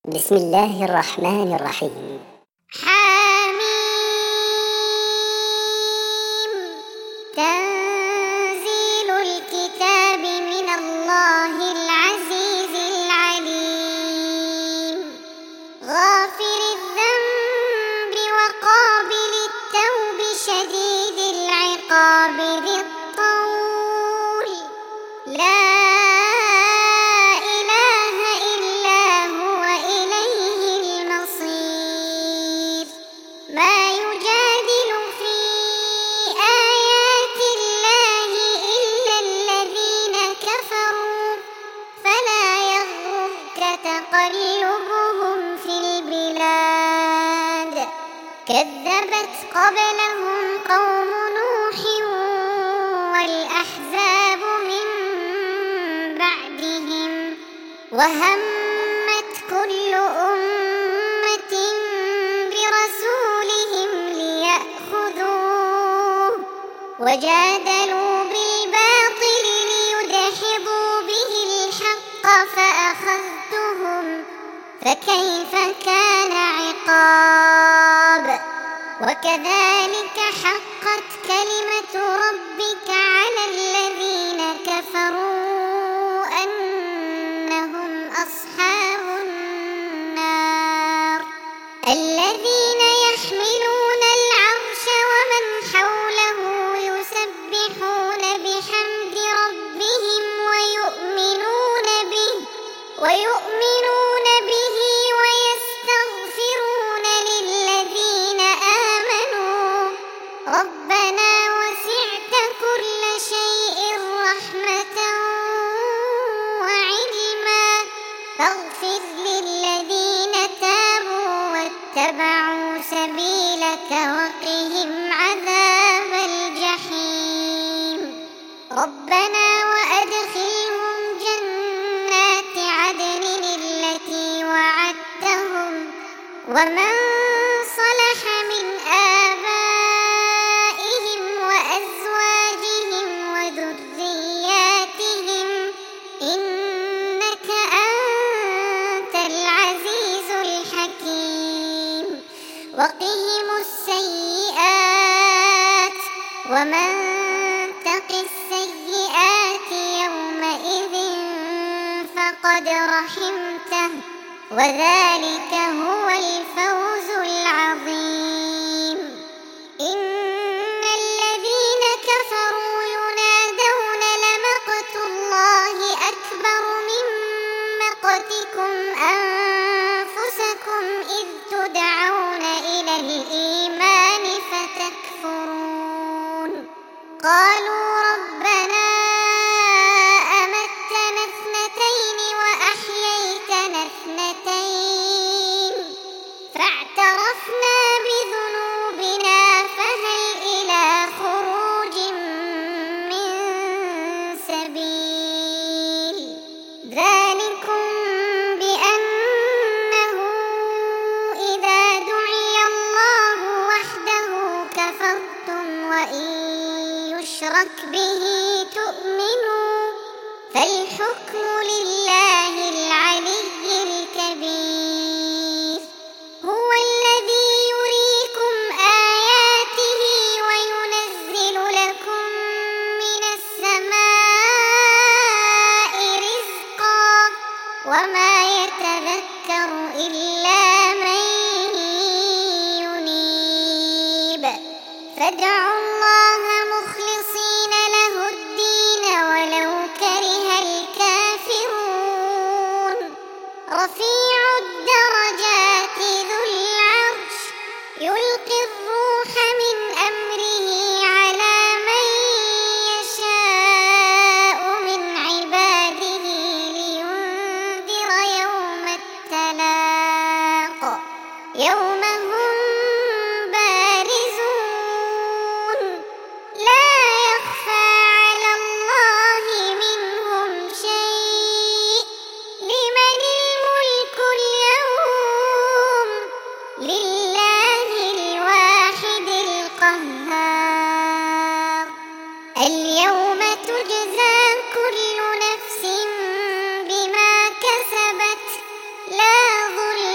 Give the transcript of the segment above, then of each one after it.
بسم الله الرحمن الرحيم. حميم. تنزيل الكتاب من الله العزيز العليم. غافر الذنب وقابل التوب شديد العقاب ذي الطول. لا ما يجادل في آيات الله إلا الذين كفروا فلا يغرك تقلبهم في البلاد. كذبت قبلهم قوم نوح والأحزاب من بعدهم وهمت كل أمة برسولهم ليأخذوه وجادلوا بالباطل ليدحضوا به الحق فأخذتهم فكيف كان عقاب. وكذلك حقت كلمة ربك على الذين كفروا أنهم أصحاب النار الذين يحملون العرش ومن حوله يسبحون بحمد ربهم ويؤمنون به ويستغفرون للذين آمنوا ربنا وسعت كل شيء رحمة وعلما فاغفر للذين تابوا واتبعوا سبيلك وقهم عذاب الجحيم. ربنا وأدخلهم جنات عدن التي وعدتهم ومن صلح من آبائهم وأزواجهم وذرياتهم إنك أنت العزيز الحكيم. وقهم السيئات ومن تق السيئات يومئذ فقد رحمته وذلك هو الفوز العظيم. إن الذين كفروا ينادون لمقت الله أكبر من مقتكم أنفسكم إذ تدعون إلى الإيمان فتكفرون. قالوا ربنا أمتنا اثنتين وأحييتنا اثنتين فاعترفنا بذنوبنا فهل إلى خروج من سبيل. ذلكم بأنه إذا دعي الله وحده كفرتم وإن يشرك به تؤمنوا فالحكم لله العلي الكبير. هو الذي يريكم آياته وينزل لكم من السماء رزقا وما يتذكر إلا من ينيب. فادعوا الله مخلصين له الدين ولو كره الكافرون. رفيع الدرجات ذو العرش يلقي الروح من أمره على من يشاء من عباده لينذر يوم التلاق يوم هم بارزون لا يخفى على الله منهم شيء. لمن الملك اليوم؟ لله الواحد القهار. اليوم تجزى كل نفس بما كسبت لا ظلم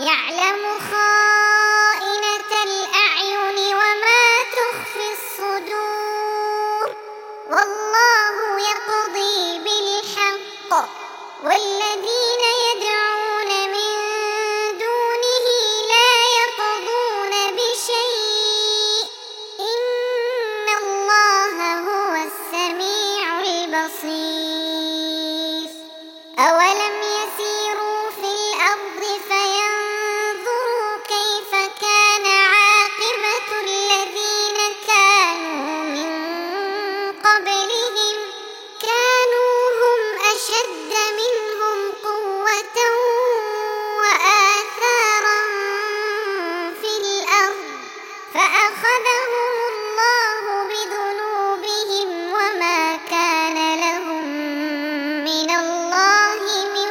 يعلم خائنة الأعين وما تخفي الصدور والله يقضي بالحق والذين يدعون من دونه لا يقضون بشيء إن الله هو السميع البصير أولم يسيروا في الأرض فينظروا كيف كان عاقبة الذين كانوا من قبلهم كانوا هم أشد منهم قوة وآثارا في الأرض فأخذهم الله بذنوبهم وما كان لهم من الله من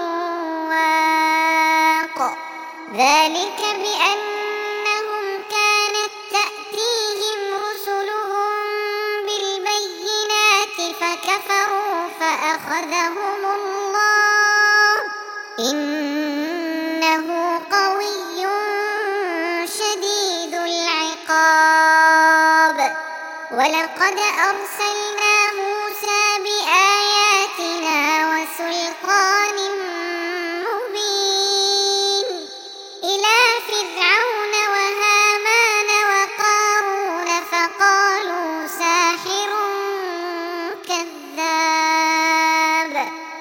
واق ذلك بأنهم كانت تأتيهم رسلهم بالبينات فكفروا فأخذهم الله إنه قوي شديد العقاب ولقد أرسلنا موسى بآياتنا وسلطان مبين إلى فرعون وهامان وقارون فقالوا ساحر كذاب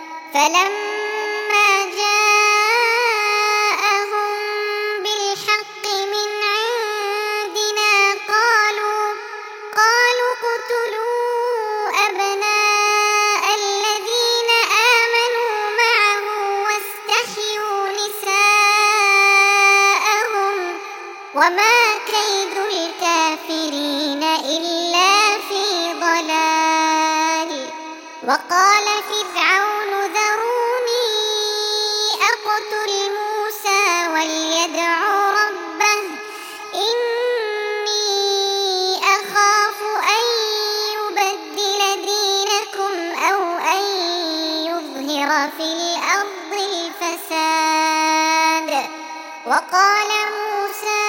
فلما جاءهم بالحق من عندنا قالوا اقتلوا أبناء الذين آمنوا معه واستحيوا نساءهم وما كيد الكافرين إلا في ضلال وقال فرعون ذروني أقتل موسى وليدع ربه إني أخاف أن يبدل دينكم أو أن يظهر في الأرض الفساد وقال موسى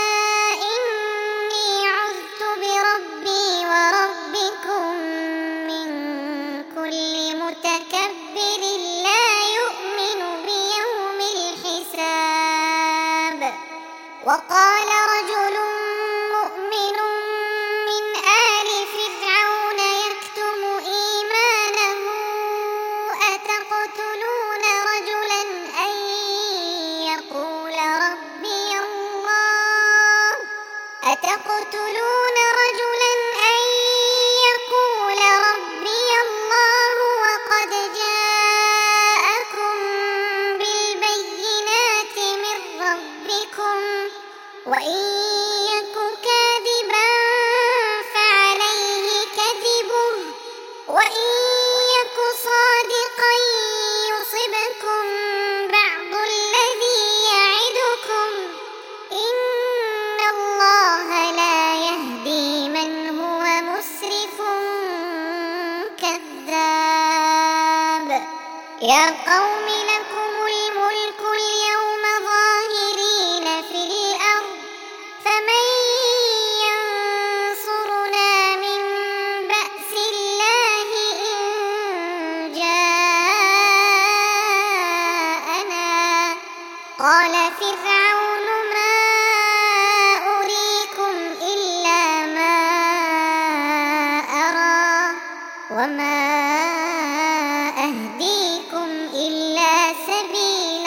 إني عذت بربي وربكم من كل متكبر لا يؤمن بيوم الحساب وقال رجل مؤمن من آل فرعون يكتم إيمانه أتقتلون رجلا أن يقول ربي الله وقد جاءكم بالبينات من ربكم وإن يك كاذبا فعليه كذبه وإن يك صادقا يصبكم بعض الذي يعدكم إن الله لا يهدي من هو مسرف كذاب يا قوم لكم الملك اليوم ظاهرين في الأرض فمن ينصرنا من بأس الله إن جاءنا قال فرعون ما أريكم إلا ما أرى وما أهديكم إلا سبيل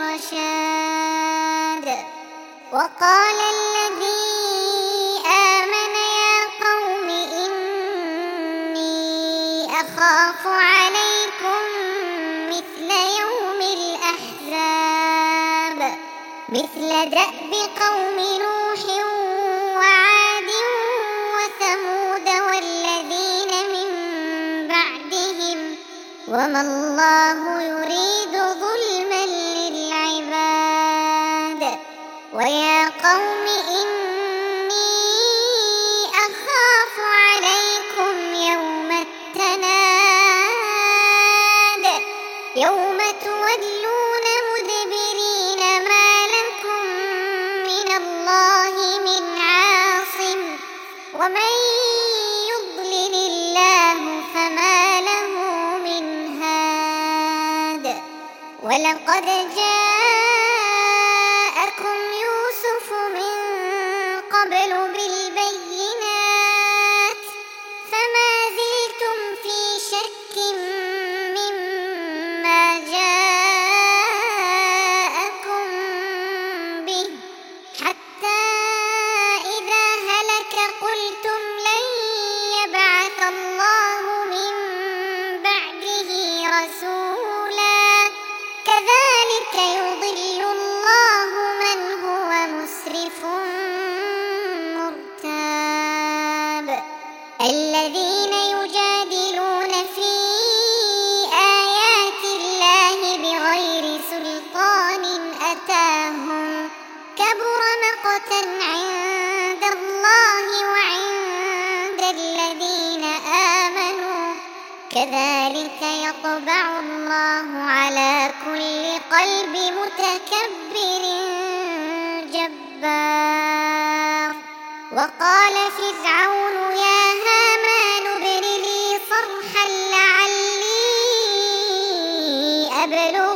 الرشاد وقال الذي آمن يا قوم إني أخاف عليكم مثل يوم الأحزاب مثل دأب قوم نوح وعاد وثمود والذين من بعدهم وما الله يريد ظلما للعباد ويا قوم إني أخاف عليكم يوم التناد يوم تولون مدبرين ما لكم مغفرة عند الله وعند الذين آمنوا كذلك يطبع الله على كل قلب متكبر جبار. وقال فرعون يا هامان ابن لي صرحا لعلي أبلغ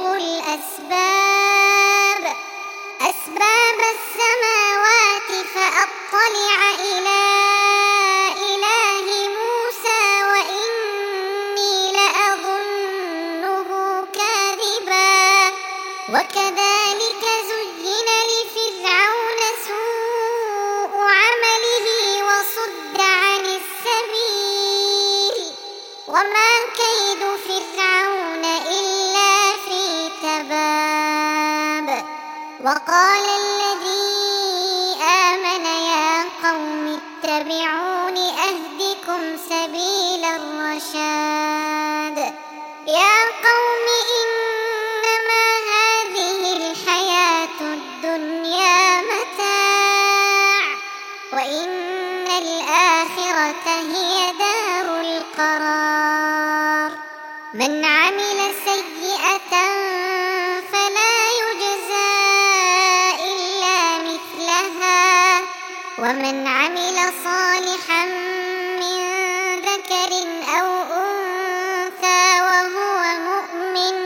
أسباب السماوات فأطلع إلى إله موسى وإني لأظنه كاذبا. وكذلك زين لفرعون سوء عمله وصد عن السبيل وما كيد فرعون إلا في تباب. وقال الذي آمن يا قوم اتبعون أهدكم سبيل الرشاد. يا قوم إنما هذه الحياة الدنيا متاع وإن الآخرة هي دار القرار. من عمل سيئة فلا يجزى إلا مثلها ومن عمل صالحا من ذكر أو أنثى وهو مؤمن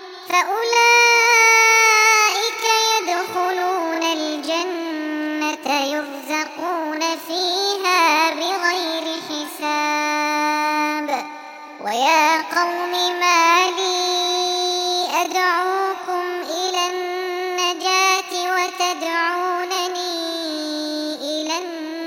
فأولئك يدخلون الجنة يرزقون فيها بغير حساب. ويا قوم ما لي أدعوكم إلى النجاة وتدعونني إلى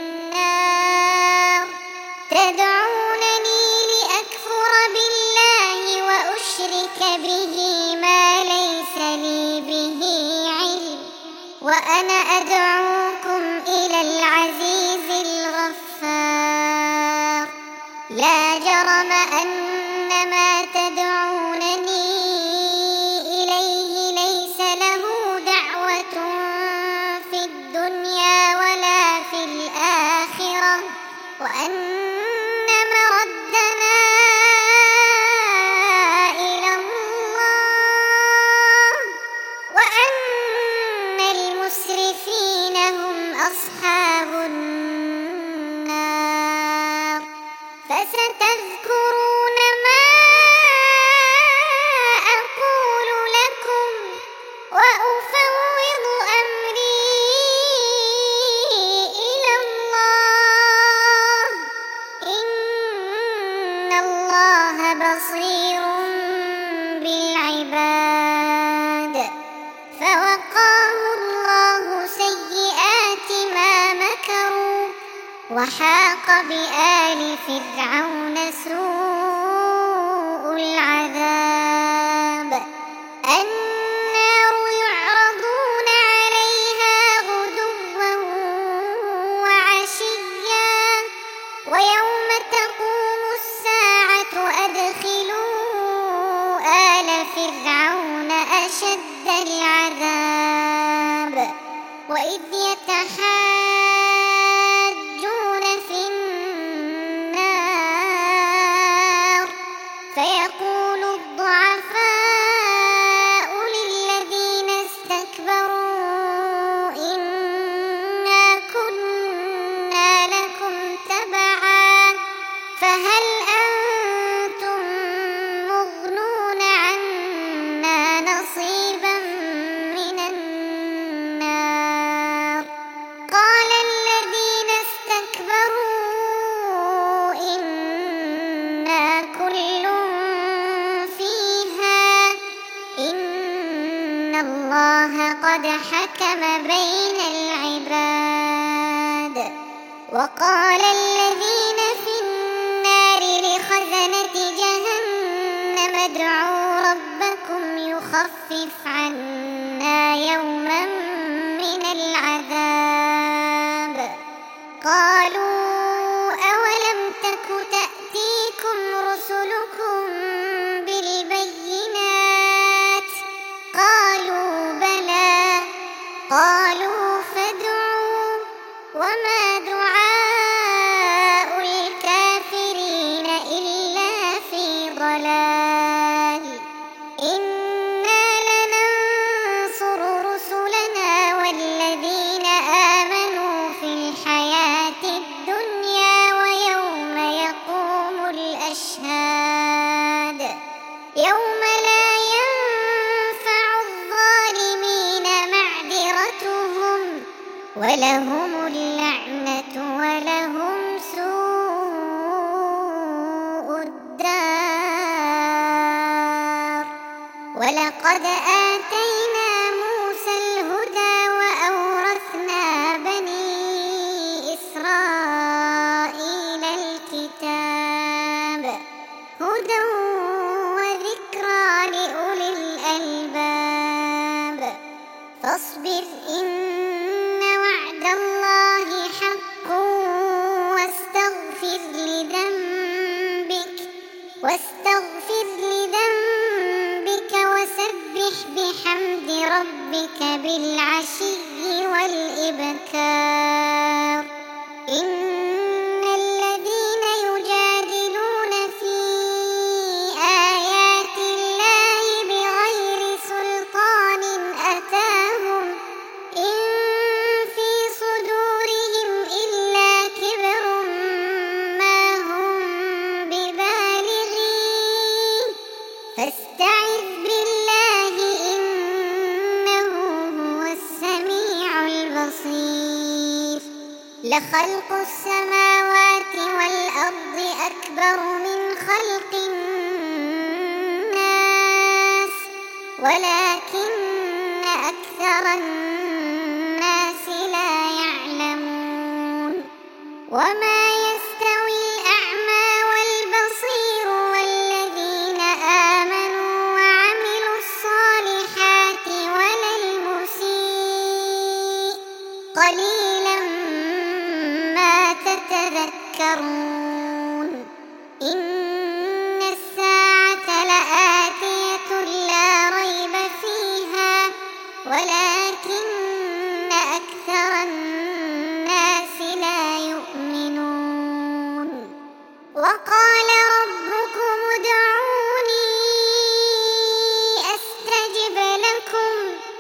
النار تدعونني لأكفر بالله وأشرك به ما ليس لي به علم وأنا أدعوكم إلى العزيز الغفار. لا جرم أن ما تدعونني إليه ليس له دعوة في الدنيا ولا في الآخرة وأن مردنا إلى الله وأن المسرفين هم أصحاب النار. فستذكرون ما أقول لكم وأفوض أمري إلى الله إن الله بصير بالعباد. فوقاه الله سيئات ما مكروا وحاق بآل فرعون سوء العذاب. النار يعرضون عليها غدوا وعشيا ويوم تقوم الساعة أدخلوا آل فرعون أشد العذاب. وإذ يتحاجون في النار فيقول الضعفاء للذين استكبروا إنا كنا لكم تبعا فهل أنتم مغنون عنا نصيبا من النار. قال الذين استكبروا إنا كل فيها إن الله قد حكم بين العباد. وقال الذين في النار لخزنة جهنم ادعوا ربكم يخفف عنا يوما من العذاب. قالوا أولم تك تأتيكم رسلكم بالبينات قالوا بلى قالوا فادعوا وما دعاء الكافرين إلا في ضلال إنا لننصر رسلنا والذين آمنوا في الحياة الدنيا ويوم يقوم الأشهاد يوم لا ينفع الظالمين معذرتهم ولهم اللعنة ولهم سوء الدار ولقد آتينا موسى الهدى وأورثنا بني إسرائيل الكتاب هدى وذكرى لأولي الألباب فاصبر إن وعد الله حق واستغفر لذنبك وسبح بحمد ربك بالعشي والإبكار إن الذين يجادلون في آيات الله بغير سلطان أتاهم إن في صدورهم إلا كبر ما هم ببالغين فاستعذ بالله إنه هو السميع البصير لخلق السماوات والأرض أكبر من خلق الناس ولكن أكثر الناس لا يعلمون وما يستوي الأعمى والبصير والذين آمنوا وعملوا الصالحات ولا المسيء قليلا ما تتذكرون إن الساعة لآتية لا ريب فيها ولكن أكثر الناس لا يؤمنون وقال ربكم ادعوني أستجب لكم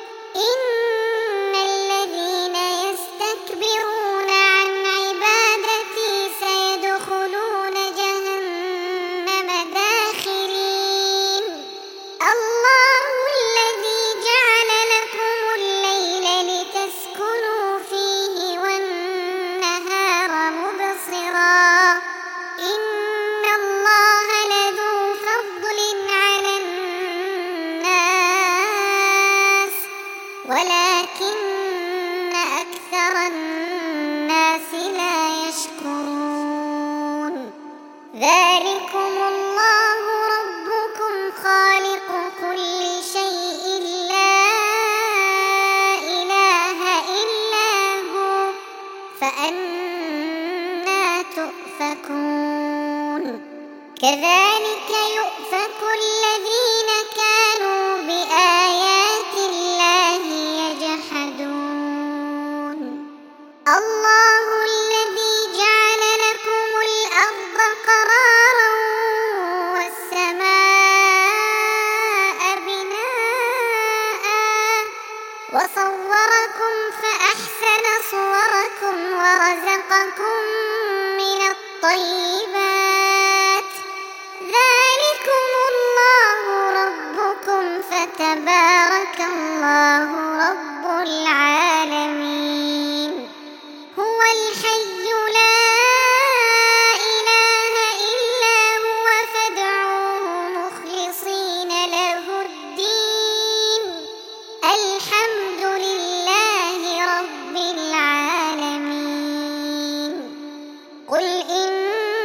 إن الذين يستكبرون عن عبادتي سيدخلون جهنم داخرين الله الذي جعل لكم الليل لتسكنوا فيه والنهار مبصرا إن الله لذو فضل على الناس ولكن أكثر الناس لا يشكرون ذلكم الله ربكم خالق كل شيء لا إله إلا هو فأنى تؤفكون كذلك يؤفك الذين كانوا بآيات الله يجحدون الله الذي جعل لكم الأرض قرارا والسماء بناء وصوركم فأحسن صوركم ورزقكم من الطيبات ذلكم الله ربكم فتبارك الله رب العالمين هو الحي لا إله إلا هو فادعوه مخلصين له الدين الحمد لله رب العالمين قل إن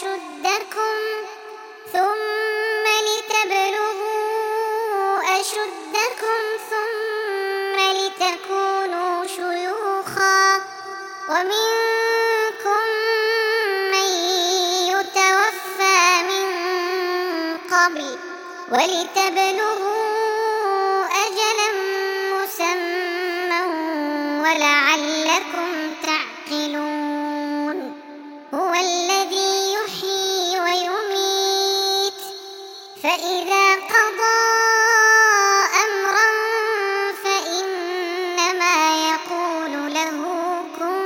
أشدكم ثم لتبلغوا أشدكم ثم لتكونوا شيوخا ومنكم من يتوفى من قبل ولتبلغوا أجلا مسمى ولعلكم تعقلون هو الذي يحيي ويميت فإذا قضى أمرا فإنما يقول له كن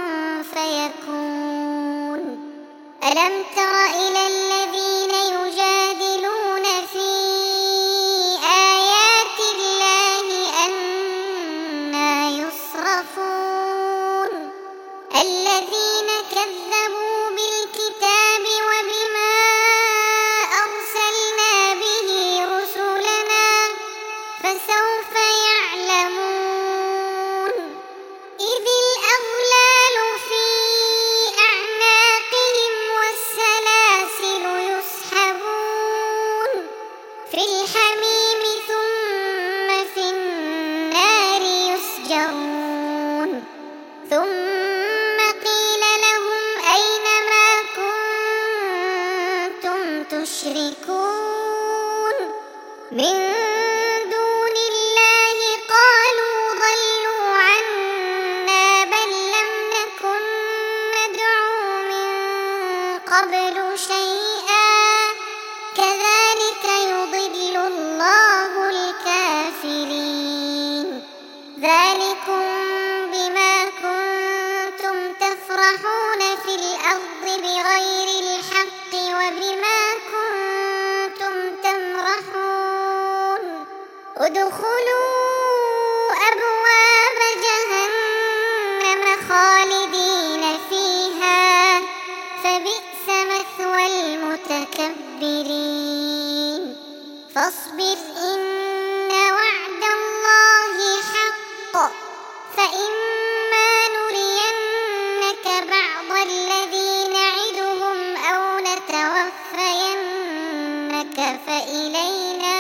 فيكون ألم تر إلى الذين يجادلون في آيات الله أنى يصرفون الذين كذبوا بالكتاب وبما أرسلنا به رسلنا فسوف يعلمون إذ الأغلال في أعناقهم والسلاسل يسحبون في الحميم ثم في النار يسجرون ثم قيل لهم أين ما كنتم تشركون من دون الله قالوا ضلوا عنا بل لم نكن ندعو من قبل شيئا كذلك يضل الله الكافرين ذلكم بما كنتم تفرحون في الأرض بغير الحق وبما كنتم تمرحون ادخلوا أبواب جهنم خالدين فيها فبئس مثوى المتكبرين فاصبر إن وعد الله حق فإما نرينك بعض الذي نعدهم أو نتوفينك فإلينا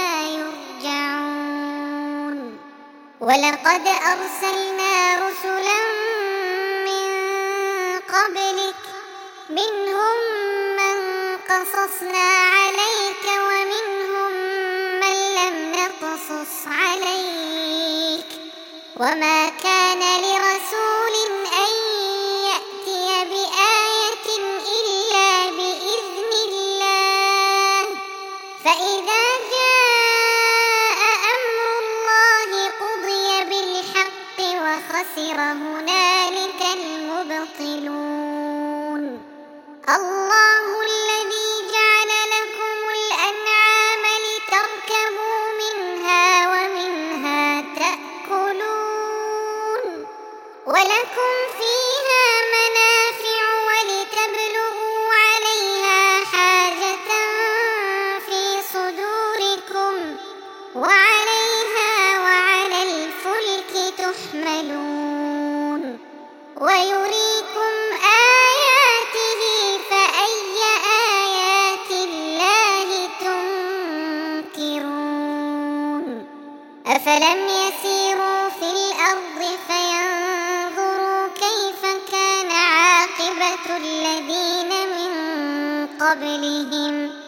يرجعون ولقد أرسلنا رسلا من قبلك منهم من قصصنا عليك ومنهم من لم نقصص عليك وما كان لرسول أن يأتي بآية إلا بإذن الله فإذا جاء أمر الله قضي بالحق وخسر هنالك المبطلون الله الذي جعل لكم الأنعام لتركبوا منها ومنها تأكلون ولكم فيها منافع ولتبلغوا عليها حاجة في صدوركم وعليها وعلى الفلك تحملون ويريكم آياته فأي آيات الله تنكرون أفلم يسيروا في الأرض فينظروا كيف كان عاقبة الذين من قبلهم